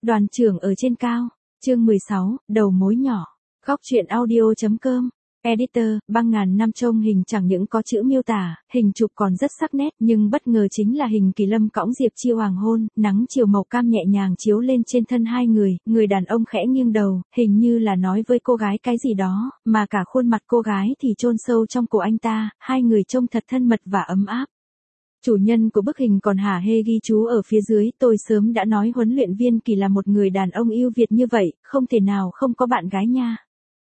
Đoàn trưởng ở trên cao. Chương 16, đầu mối nhỏ. Góc truyện audio.com. Editor, băng ngàn năm trông hình chẳng những có chữ miêu tả, hình chụp còn rất sắc nét, nhưng bất ngờ chính là hình Kỳ Lâm cõng Diệp Chi hoàng hôn, nắng chiều màu cam nhẹ nhàng chiếu lên trên thân hai người đàn ông khẽ nghiêng đầu, hình như là nói với cô gái cái gì đó, mà cả khuôn mặt cô gái thì chôn sâu trong cổ anh ta, hai người trông thật thân mật và ấm áp. Chủ nhân của bức hình còn hả hê ghi chú ở phía dưới, tôi sớm đã nói huấn luyện viên Kỳ là một người đàn ông yêu Việt như vậy, không thể nào không có bạn gái nha.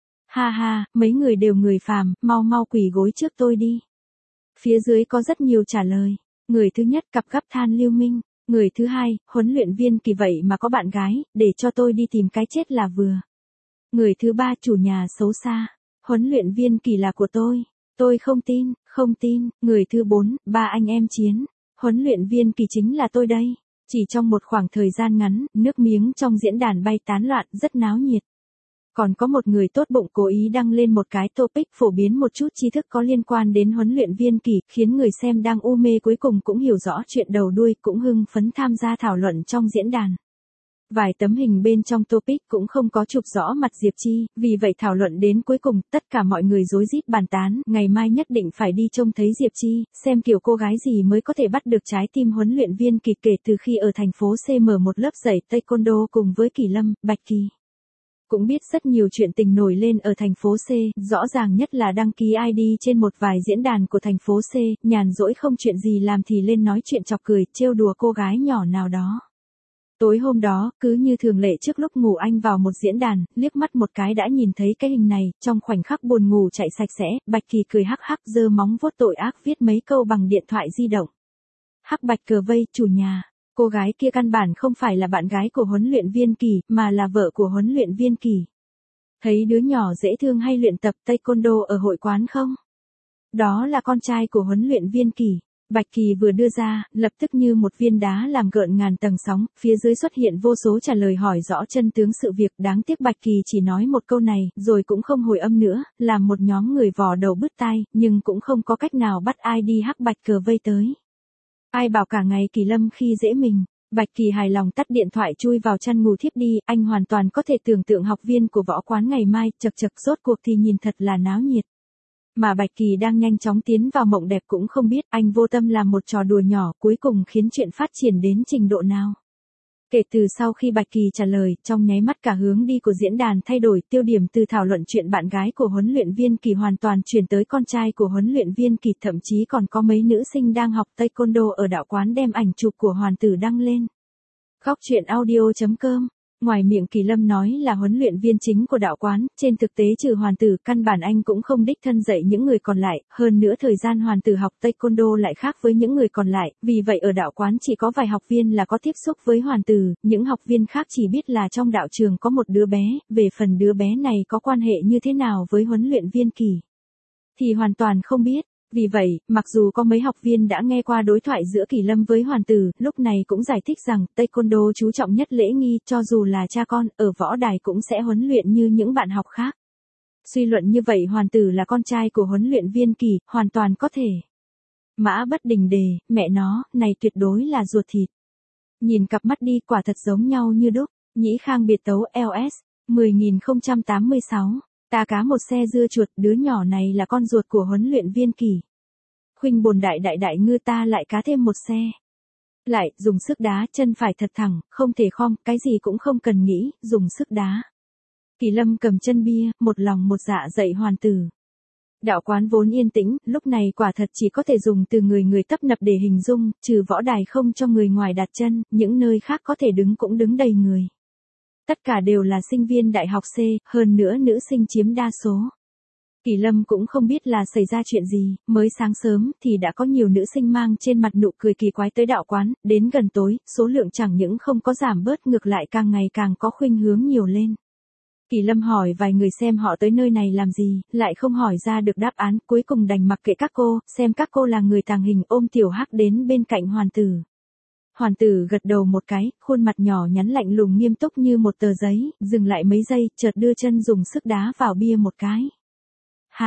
Ha ha, mấy người đều người phàm, mau quỳ gối trước tôi đi. Phía dưới có rất nhiều trả lời. Người thứ nhất cặp gấp than Lưu Minh. Người thứ hai, huấn luyện viên Kỳ vậy mà có bạn gái, để cho tôi đi tìm cái chết là vừa. Người thứ ba chủ nhà xấu xa. Huấn luyện viên Kỳ là của tôi không tin. Người thứ bốn, ba anh em chiến. Huấn luyện viên Kỳ chính là tôi đây. Chỉ trong một khoảng thời gian ngắn, nước miếng trong diễn đàn bay tán loạn, rất náo nhiệt. Còn có một người tốt bụng cố ý đăng lên một cái topic phổ biến một chút tri thức có liên quan đến huấn luyện viên Kỳ, khiến người xem đang u mê cuối cùng cũng hiểu rõ chuyện đầu đuôi, cũng hưng phấn tham gia thảo luận trong diễn đàn. Vài tấm hình bên trong topic cũng không có chụp rõ mặt Diệp Chi, vì vậy thảo luận đến cuối cùng, tất cả mọi người rối rít bàn tán, ngày mai nhất định phải đi trông thấy Diệp Chi, xem kiểu cô gái gì mới có thể bắt được trái tim huấn luyện viên Kỳ kể từ khi ở thành phố C mở một lớp dạy taekwondo cùng với Kỳ Lâm, Bạch Kỳ. Cũng biết rất nhiều chuyện tình nổi lên ở thành phố C, rõ ràng nhất là đăng ký ID trên một vài diễn đàn của thành phố C, nhàn rỗi không chuyện gì làm thì lên nói chuyện chọc cười, trêu đùa cô gái nhỏ nào đó. Tối hôm đó, cứ như thường lệ trước lúc ngủ anh vào một diễn đàn, liếc mắt một cái đã nhìn thấy cái hình này, trong khoảnh khắc buồn ngủ chạy sạch sẽ, Bạch Kỳ cười hắc hắc giơ móng vuốt tội ác viết mấy câu bằng điện thoại di động. Hắc Bạch cờ vây, chủ nhà. Cô gái kia căn bản không phải là bạn gái của huấn luyện viên Kỳ, mà là vợ của huấn luyện viên Kỳ. Thấy đứa nhỏ dễ thương hay luyện tập taekwondo ở hội quán không? Đó là con trai của huấn luyện viên Kỳ. Bạch Kỳ vừa đưa ra, lập tức như một viên đá làm gợn ngàn tầng sóng, phía dưới xuất hiện vô số trả lời hỏi rõ chân tướng sự việc, đáng tiếc Bạch Kỳ chỉ nói một câu này, rồi cũng không hồi âm nữa, làm một nhóm người vò đầu bứt tai, nhưng cũng không có cách nào bắt ai đi hắc bạch cờ vây tới. Ai bảo cả ngày Kỳ Lâm khi dễ mình. Bạch Kỳ hài lòng tắt điện thoại chui vào chăn ngủ thiếp đi, anh hoàn toàn có thể tưởng tượng học viên của võ quán ngày mai, chật rốt cuộc thì nhìn thật là náo nhiệt. Mà Bạch Kỳ đang nhanh chóng tiến vào mộng đẹp cũng không biết anh vô tâm làm một trò đùa nhỏ cuối cùng khiến chuyện phát triển đến trình độ nào. Kể từ sau khi Bạch Kỳ trả lời, trong nháy mắt cả hướng đi của diễn đàn thay đổi, tiêu điểm từ thảo luận chuyện bạn gái của huấn luyện viên Kỳ hoàn toàn chuyển tới con trai của huấn luyện viên Kỳ, thậm chí còn có mấy nữ sinh đang học taekwondo ở đạo quán đem ảnh chụp của hoàn tử đăng lên. Góc truyện audio.com. Ngoài miệng Kỳ Lâm nói là huấn luyện viên chính của đạo quán, trên thực tế trừ hoàn tử, căn bản anh cũng không đích thân dạy những người còn lại, hơn nữa thời gian hoàn tử học taekwondo lại khác với những người còn lại, vì vậy ở đạo quán chỉ có vài học viên là có tiếp xúc với hoàn tử, những học viên khác chỉ biết là trong đạo trường có một đứa bé, về phần đứa bé này có quan hệ như thế nào với huấn luyện viên Kỳ thì hoàn toàn không biết. Vì vậy, mặc dù có mấy học viên đã nghe qua đối thoại giữa Kỳ Lâm với hoàn tử, lúc này cũng giải thích rằng taekwondo chú trọng nhất lễ nghi, cho dù là cha con, ở võ đài cũng sẽ huấn luyện như những bạn học khác. Suy luận như vậy hoàn tử là con trai của huấn luyện viên Kỳ, hoàn toàn có thể. Mã Bất Đình đề, mẹ nó, này tuyệt đối là ruột thịt. Nhìn cặp mắt đi quả thật giống nhau như đúc. Nhĩ Khang biệt tấu LS, 10.086. Ta cá một xe dưa chuột, đứa nhỏ này là con ruột của huấn luyện viên Kỳ. Khuynh bồn đại ngư ta lại cá thêm một xe. Lại, dùng sức đá, chân phải thật thẳng, không thể khom, cái gì cũng không cần nghĩ, dùng sức đá. Kỳ Lâm cầm chân bia, một lòng một dạ dạy hoàn tử. Đạo quán vốn yên tĩnh, lúc này quả thật chỉ có thể dùng từ người tấp nập để hình dung, trừ võ đài không cho người ngoài đặt chân, những nơi khác có thể đứng cũng đứng đầy người. Tất cả đều là sinh viên đại học C, hơn nữa nữ sinh chiếm đa số. Kỳ Lâm cũng không biết là xảy ra chuyện gì, mới sáng sớm thì đã có nhiều nữ sinh mang trên mặt nụ cười kỳ quái tới đạo quán, đến gần tối, số lượng chẳng những không có giảm bớt ngược lại càng ngày càng có khuynh hướng nhiều lên. Kỳ Lâm hỏi vài người xem họ tới nơi này làm gì, lại không hỏi ra được đáp án, cuối cùng đành mặc kệ các cô, xem các cô là người tàng hình, ôm tiểu hắc đến bên cạnh hoàn tử. Hoàn tử gật đầu một cái, khuôn mặt nhỏ nhắn lạnh lùng nghiêm túc như một tờ giấy, dừng lại mấy giây, chợt đưa chân dùng sức đá vào bia một cái. Hà,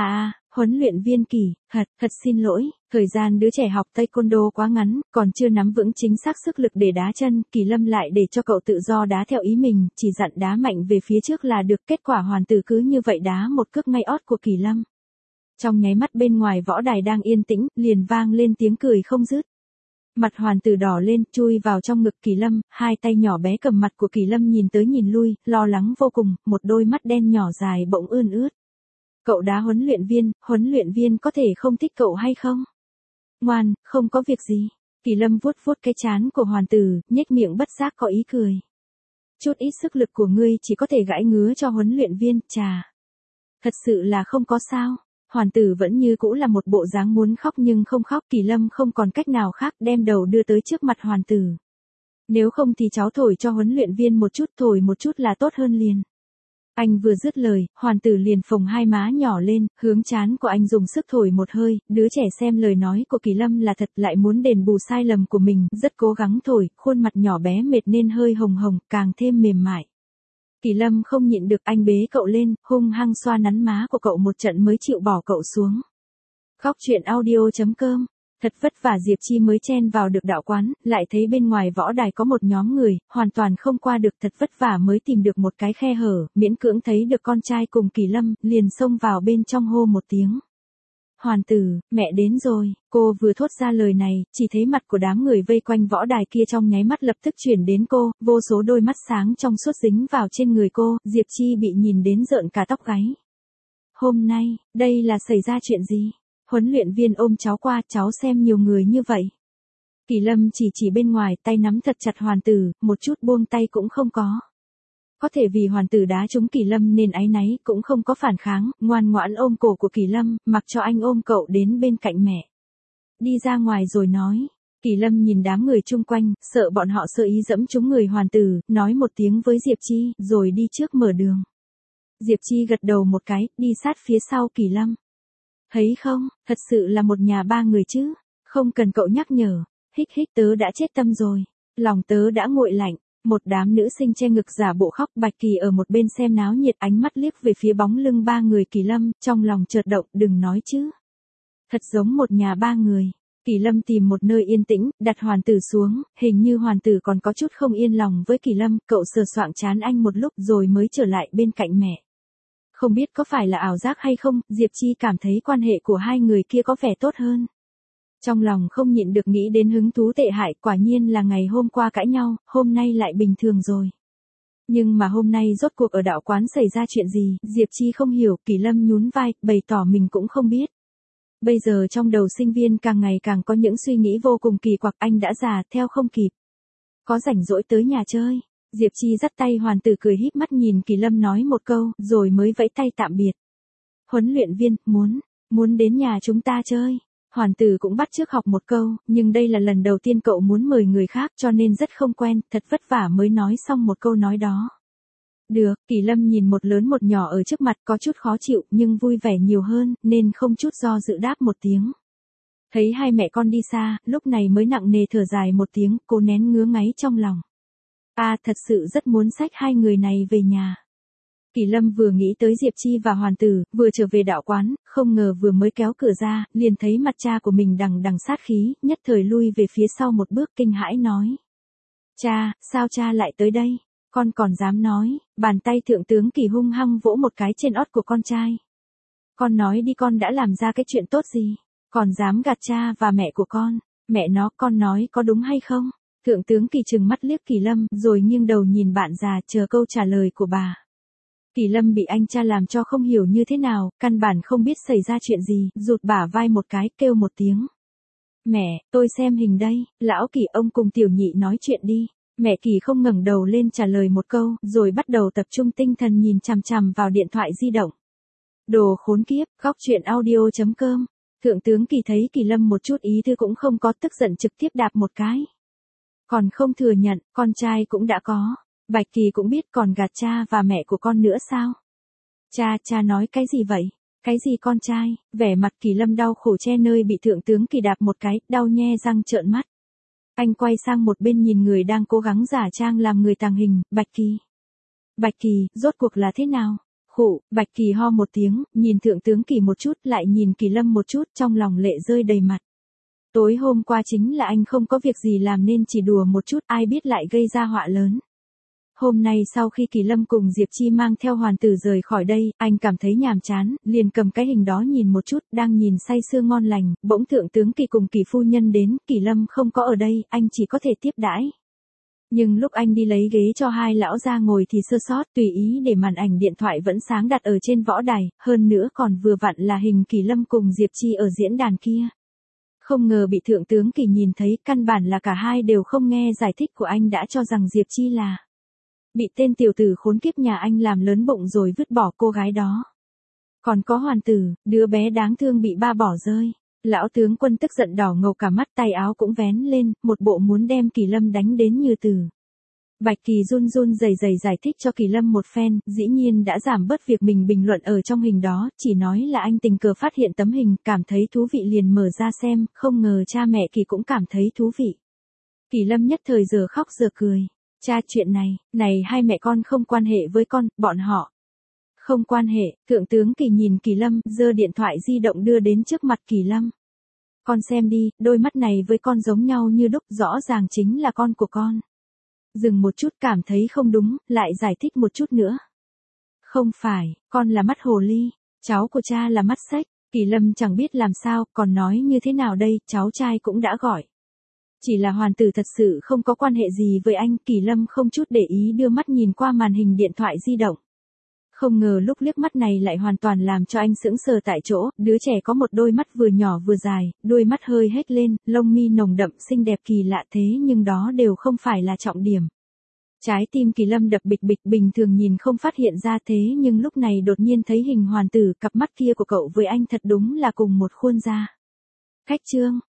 Huấn luyện viên Kỳ, thật xin lỗi, thời gian đứa trẻ học taekwondo quá ngắn, còn chưa nắm vững chính xác sức lực để đá chân, Kỳ Lâm lại để cho cậu tự do đá theo ý mình, chỉ dặn đá mạnh về phía trước là được, kết quả Hoàn Tử cứ như vậy đá một cước ngay ót của Kỳ Lâm. Trong nháy mắt bên ngoài võ đài đang yên tĩnh, liền vang lên tiếng cười không dứt. Mặt Hoàn Tử đỏ lên, chui vào trong ngực Kỳ Lâm, hai tay nhỏ bé cầm mặt của Kỳ Lâm nhìn tới nhìn lui, lo lắng vô cùng, một đôi mắt đen nhỏ dài bỗng ươn ướt. Cậu đá huấn luyện viên có thể không thích cậu hay không? Ngoan, không có việc gì. Kỳ Lâm vuốt vuốt cái trán của Hoàn Tử, nhếch miệng bất giác có ý cười. Chút ít sức lực của ngươi chỉ có thể gãi ngứa cho huấn luyện viên, chà. Thật sự là không có sao. Hoàn Tử vẫn như cũ là một bộ dáng muốn khóc nhưng không khóc, Kỳ Lâm không còn cách nào khác đem đầu đưa tới trước mặt Hoàn Tử. Nếu không thì cháu thổi cho huấn luyện viên một chút, thổi một chút là tốt hơn liền. Anh vừa dứt lời, Hoàn Tử liền phồng hai má nhỏ lên, hướng trán của anh dùng sức thổi một hơi, đứa trẻ xem lời nói của Kỳ Lâm là thật lại muốn đền bù sai lầm của mình, rất cố gắng thổi, khuôn mặt nhỏ bé mệt nên hơi hồng hồng, càng thêm mềm mại. Kỳ Lâm không nhịn được, anh bế cậu lên, hung hăng xoa nắn má của cậu một trận mới chịu bỏ cậu xuống. Khóc chuyện audio.com. Thật vất vả Diệp Chi mới chen vào được đạo quán, lại thấy bên ngoài võ đài có một nhóm người, hoàn toàn không qua được, thật vất vả mới tìm được một cái khe hở, miễn cưỡng thấy được con trai cùng Kỳ Lâm, liền xông vào bên trong hô một tiếng. Hoàn Tử, mẹ đến rồi, cô vừa thốt ra lời này, chỉ thấy mặt của đám người vây quanh võ đài kia trong nháy mắt lập tức chuyển đến cô, vô số đôi mắt sáng trong suốt dính vào trên người cô, Diệp Chi bị nhìn đến rợn cả tóc gáy. Hôm nay, đây là xảy ra chuyện gì? Huấn luyện viên ôm cháu qua, cháu xem nhiều người như vậy. Kỳ Lâm chỉ bên ngoài, tay nắm thật chặt Hoàn Tử, một chút buông tay cũng không có. Có thể vì Hoàn Tử đá trúng Kỳ Lâm nên áy náy, cũng không có phản kháng, ngoan ngoãn ôm cổ của Kỳ Lâm, mặc cho anh ôm cậu đến bên cạnh mẹ. Đi ra ngoài rồi nói. Kỳ Lâm nhìn đám người chung quanh, sợ bọn họ sơ ý dẫm trúng người Hoàn Tử, nói một tiếng với Diệp Chi, rồi đi trước mở đường. Diệp Chi gật đầu một cái, đi sát phía sau Kỳ Lâm. Thấy không, thật sự là một nhà ba người chứ, không cần cậu nhắc nhở, hích tớ đã chết tâm rồi, lòng tớ đã nguội lạnh, một đám nữ sinh che ngực giả bộ khóc, Bạch Kỳ ở một bên xem náo nhiệt, ánh mắt liếc về phía bóng lưng ba người Kỳ Lâm, trong lòng chợt động, đừng nói chứ. Thật giống một nhà ba người. Kỳ Lâm tìm một nơi yên tĩnh, đặt Hoàn Tử xuống, hình như Hoàn Tử còn có chút không yên lòng với Kỳ Lâm, cậu sờ soạng trán anh một lúc rồi mới trở lại bên cạnh mẹ. Không biết có phải là ảo giác hay không, Diệp Chi cảm thấy quan hệ của hai người kia có vẻ tốt hơn. Trong lòng không nhịn được nghĩ đến hứng thú tệ hại, quả nhiên là ngày hôm qua cãi nhau, hôm nay lại bình thường rồi. Nhưng mà hôm nay rốt cuộc ở đạo quán xảy ra chuyện gì, Diệp Chi không hiểu, Kỳ Lâm nhún vai, bày tỏ mình cũng không biết. Bây giờ trong đầu sinh viên càng ngày càng có những suy nghĩ vô cùng kỳ quặc, anh đã già, theo không kịp. Có rảnh rỗi tới nhà chơi. Diệp Chi dắt tay Hoàn Tử cười híp mắt nhìn Kỳ Lâm nói một câu, rồi mới vẫy tay tạm biệt. Huấn luyện viên, muốn đến nhà chúng ta chơi. Hoàn Tử cũng bắt chước học một câu, nhưng đây là lần đầu tiên cậu muốn mời người khác cho nên rất không quen, thật vất vả mới nói xong một câu nói đó. Được, Kỳ Lâm nhìn một lớn một nhỏ ở trước mặt có chút khó chịu nhưng vui vẻ nhiều hơn, nên không chút do dự đáp một tiếng. Thấy hai mẹ con đi xa, lúc này mới nặng nề thở dài một tiếng, cô nén ngứa ngáy trong lòng. Thật sự rất muốn xách hai người này về nhà. Kỳ Lâm vừa nghĩ tới Diệp Chi và Hoàn Tử, vừa trở về đạo quán, không ngờ vừa mới kéo cửa ra, liền thấy mặt cha của mình đằng sát khí, nhất thời lui về phía sau một bước kinh hãi nói. Cha, sao cha lại tới đây? Con còn dám nói, bàn tay thượng tướng Kỳ hung hăng vỗ một cái trên ót của con trai. Con nói đi, con đã làm ra cái chuyện tốt gì? Còn dám gạt cha và mẹ của con, mẹ nó, con nói có đúng hay không? Thượng tướng Kỳ trừng mắt liếc Kỳ Lâm, rồi nghiêng đầu nhìn bạn già chờ câu trả lời của bà. Kỳ Lâm bị anh cha làm cho không hiểu như thế nào, căn bản không biết xảy ra chuyện gì, rụt bả vai một cái, kêu một tiếng. Mẹ, tôi xem hình đây, lão Kỳ ông cùng tiểu nhị nói chuyện đi. Mẹ Kỳ không ngẩng đầu lên trả lời một câu, rồi bắt đầu tập trung tinh thần nhìn chằm chằm vào điện thoại di động. Đồ khốn kiếp, khóc chuyện audio.com. Thượng tướng Kỳ thấy Kỳ Lâm một chút ý thư cũng không có, tức giận trực tiếp đạp một cái. Còn không thừa nhận, con trai cũng đã có. Bạch Kỳ cũng biết, còn gạt cha và mẹ của con nữa sao? Cha nói cái gì vậy? Cái gì con trai? Vẻ mặt Kỳ Lâm đau khổ che nơi bị thượng tướng Kỳ đạp một cái, đau nhe răng trợn mắt. Anh quay sang một bên nhìn người đang cố gắng giả trang làm người tàng hình, Bạch Kỳ. Bạch Kỳ, rốt cuộc là thế nào? Khụ, Bạch Kỳ ho một tiếng, nhìn Thượng tướng Kỳ một chút, lại nhìn Kỳ Lâm một chút, trong lòng lệ rơi đầy mặt. Tối hôm qua chính là anh không có việc gì làm nên chỉ đùa một chút, ai biết lại gây ra họa lớn. Hôm nay sau khi Kỳ Lâm cùng Diệp Chi mang theo hoàn tử rời khỏi đây, anh cảm thấy nhàm chán, liền cầm cái hình đó nhìn một chút, đang nhìn say sưa ngon lành, bỗng Thượng tướng Kỳ cùng Kỳ phu nhân đến, Kỳ Lâm không có ở đây, anh chỉ có thể tiếp đãi. Nhưng lúc anh đi lấy ghế cho hai lão ra ngồi thì sơ sót, tùy ý để màn ảnh điện thoại vẫn sáng đặt ở trên võ đài, hơn nữa còn vừa vặn là hình Kỳ Lâm cùng Diệp Chi ở diễn đàn kia. Không ngờ bị Thượng tướng Kỳ nhìn thấy, căn bản là cả hai đều không nghe giải thích của anh đã cho rằng Diệp Chi là bị tên tiểu tử khốn kiếp nhà anh làm lớn bụng rồi vứt bỏ cô gái đó. Còn có hoàn tử, đứa bé đáng thương bị ba bỏ rơi. Lão tướng quân tức giận đỏ ngầu cả mắt, tay áo cũng vén lên, một bộ muốn đem Kỳ Lâm đánh đến như tử. Bạch Kỳ run run rẩy rẩy giải thích cho Kỳ Lâm một phen, dĩ nhiên đã giảm bớt việc mình bình luận ở trong hình đó, chỉ nói là anh tình cờ phát hiện tấm hình, cảm thấy thú vị liền mở ra xem, không ngờ cha mẹ Kỳ cũng cảm thấy thú vị. Kỳ Lâm nhất thời giờ khóc giờ cười. Cha, chuyện này hai mẹ con không quan hệ với con, bọn họ không quan hệ. Thượng tướng Kỳ nhìn Kỳ Lâm, giơ điện thoại di động đưa đến trước mặt Kỳ Lâm. Con xem đi, đôi mắt này với con giống nhau như đúc, rõ ràng chính là con của con. Dừng một chút cảm thấy không đúng, lại giải thích một chút nữa. Không phải, con là mắt hồ ly, cháu của cha là mắt xách. Kỳ Lâm chẳng biết làm sao, còn nói như thế nào đây, cháu trai cũng đã gọi. Chỉ là hoàn tử thật sự không có quan hệ gì với anh, Kỳ Lâm không chút để ý đưa mắt nhìn qua màn hình điện thoại di động. Không ngờ lúc liếc mắt này lại hoàn toàn làm cho anh sững sờ tại chỗ, đứa trẻ có một đôi mắt vừa nhỏ vừa dài, đôi mắt hơi hét lên, lông mi nồng đậm xinh đẹp kỳ lạ thế nhưng đó đều không phải là trọng điểm. Trái tim Kỳ Lâm đập bịch bịch, bình thường nhìn không phát hiện ra thế nhưng lúc này đột nhiên thấy hình hoàn tử, cặp mắt kia của cậu với anh thật đúng là cùng một khuôn da. Khách trương.